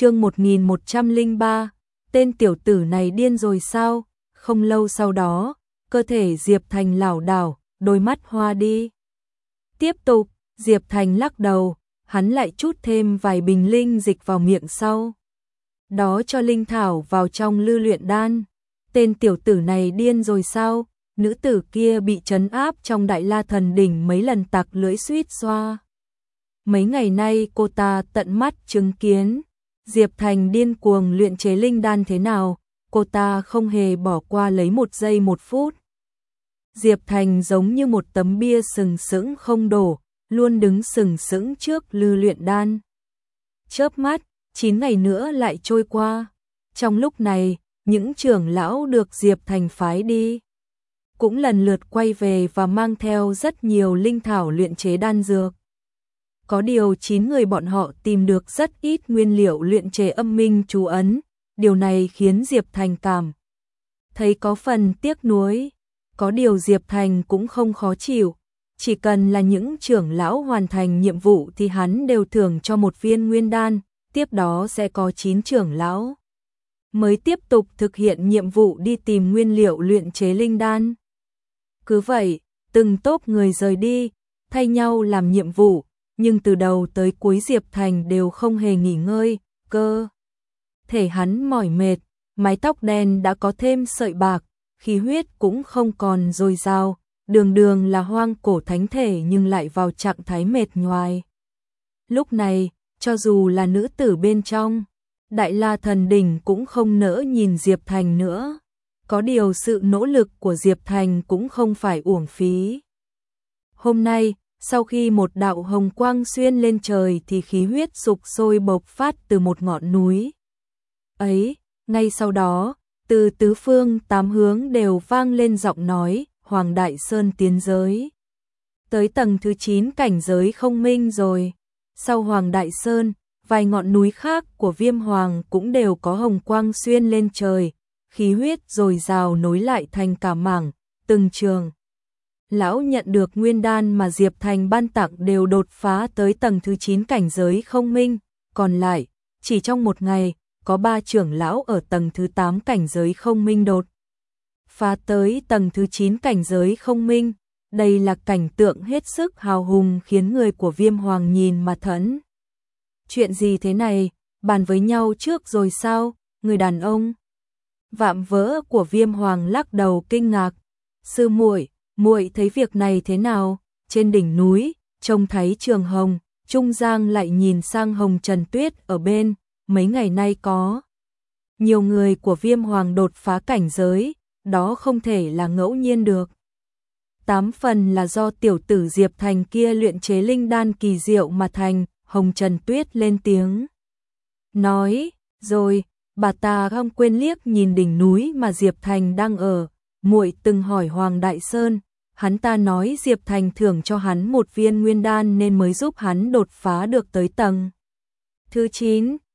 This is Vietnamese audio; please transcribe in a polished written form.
Chương 1103, tên tiểu tử này điên rồi sao? Không lâu sau đó, cơ thể Diệp Thành lảo đảo, đôi mắt hoa đi. Tiếp tục, Diệp Thành lắc đầu, hắn lại chút thêm vài bình linh dịch vào miệng sau. Đó cho linh thảo vào trong lư luyện đan. Tên tiểu tử này điên rồi sao? Nữ tử kia bị trấn áp trong Đại La Thần Đỉnh mấy lần tặc lưỡi suýt xoa. Mấy ngày nay cô ta tận mắt chứng kiến Diệp Thành điên cuồng luyện chế linh đan thế nào, cô ta không hề bỏ qua lấy một giây một phút. Diệp Thành giống như một tấm bia sừng sững không đổ, luôn đứng sừng sững trước lư luyện đan. Chớp mắt, 9 ngày nữa lại trôi qua. Trong lúc này, những trưởng lão được Diệp Thành phái đi cũng lần lượt quay về và mang theo rất nhiều linh thảo luyện chế đan dược. Có điều 9 người bọn họ tìm được rất ít nguyên liệu luyện chế âm minh chú ấn, điều này khiến Diệp Thành cảm thấy có phần tiếc nuối. Có điều Diệp Thành cũng không khó chịu, chỉ cần là những trưởng lão hoàn thành nhiệm vụ thì hắn đều thưởng cho một viên nguyên đan, tiếp đó sẽ có 9 trưởng lão mới tiếp tục thực hiện nhiệm vụ đi tìm nguyên liệu luyện chế linh đan. Cứ vậy, từng tốp người rời đi, thay nhau làm nhiệm vụ, nhưng từ đầu tới cuối Diệp Thành đều không hề nghỉ ngơi, cơ thể hắn mỏi mệt, mái tóc đen đã có thêm sợi bạc, khí huyết cũng không còn dồi dào, đường đường là hoang cổ thánh thể nhưng lại vào trạng thái mệt nhoài. Lúc này, cho dù là nữ tử bên trong Đại La Thần Đỉnh cũng không nỡ nhìn Diệp Thành nữa. Có điều sự nỗ lực của Diệp Thành cũng không phải uổng phí. Hôm nay, sau khi một đạo hồng quang xuyên lên trời thì khí huyết sục sôi bộc phát từ một ngọn núi ấy, ngay sau đó, từ tứ phương tám hướng đều vang lên giọng nói, Hoàng Đại Sơn tiến giới. Tới tầng thứ 9 cảnh giới không minh rồi. Sau Hoàng Đại Sơn, vài ngọn núi khác của Viêm Hoàng cũng đều có hồng quang xuyên lên trời, khí huyết dồi dào nối lại thành cả mảng, từng trường. Lão nhận được nguyên đan mà Diệp Thành ban tặng đều đột phá tới tầng thứ 9 cảnh giới không minh, còn lại, chỉ trong một ngày, có 3 trưởng lão ở tầng thứ 8 cảnh giới không minh đột phá tới tầng thứ 9 cảnh giới không minh. Đây là cảnh tượng hết sức hào hùng khiến người của Viêm Hoàng nhìn mà thẫn. Chuyện gì thế này, bàn với nhau trước rồi sao, người đàn ông? Vạm vỡ của Viêm Hoàng lắc đầu kinh ngạc. Sư muội, muội thấy việc này thế nào? Trên đỉnh núi, trông thấy Trường Hồng, Trung Giang lại nhìn sang Hồng Trần Tuyết ở bên, mấy ngày nay có nhiều người của Viêm Hoàng đột phá cảnh giới, đó không thể là ngẫu nhiên được. 8 phần là do tiểu tử Diệp Thành kia luyện chế linh đan kỳ diệu mà thành. Hồng Trần Tuyết lên tiếng nói, rồi, bà ta không quên liếc nhìn đỉnh núi mà Diệp Thành đang ở, muội từng hỏi Hoàng Đại Sơn, hắn ta nói Diệp Thành thưởng cho hắn một viên nguyên đan nên mới giúp hắn đột phá được tới tầng thứ 9,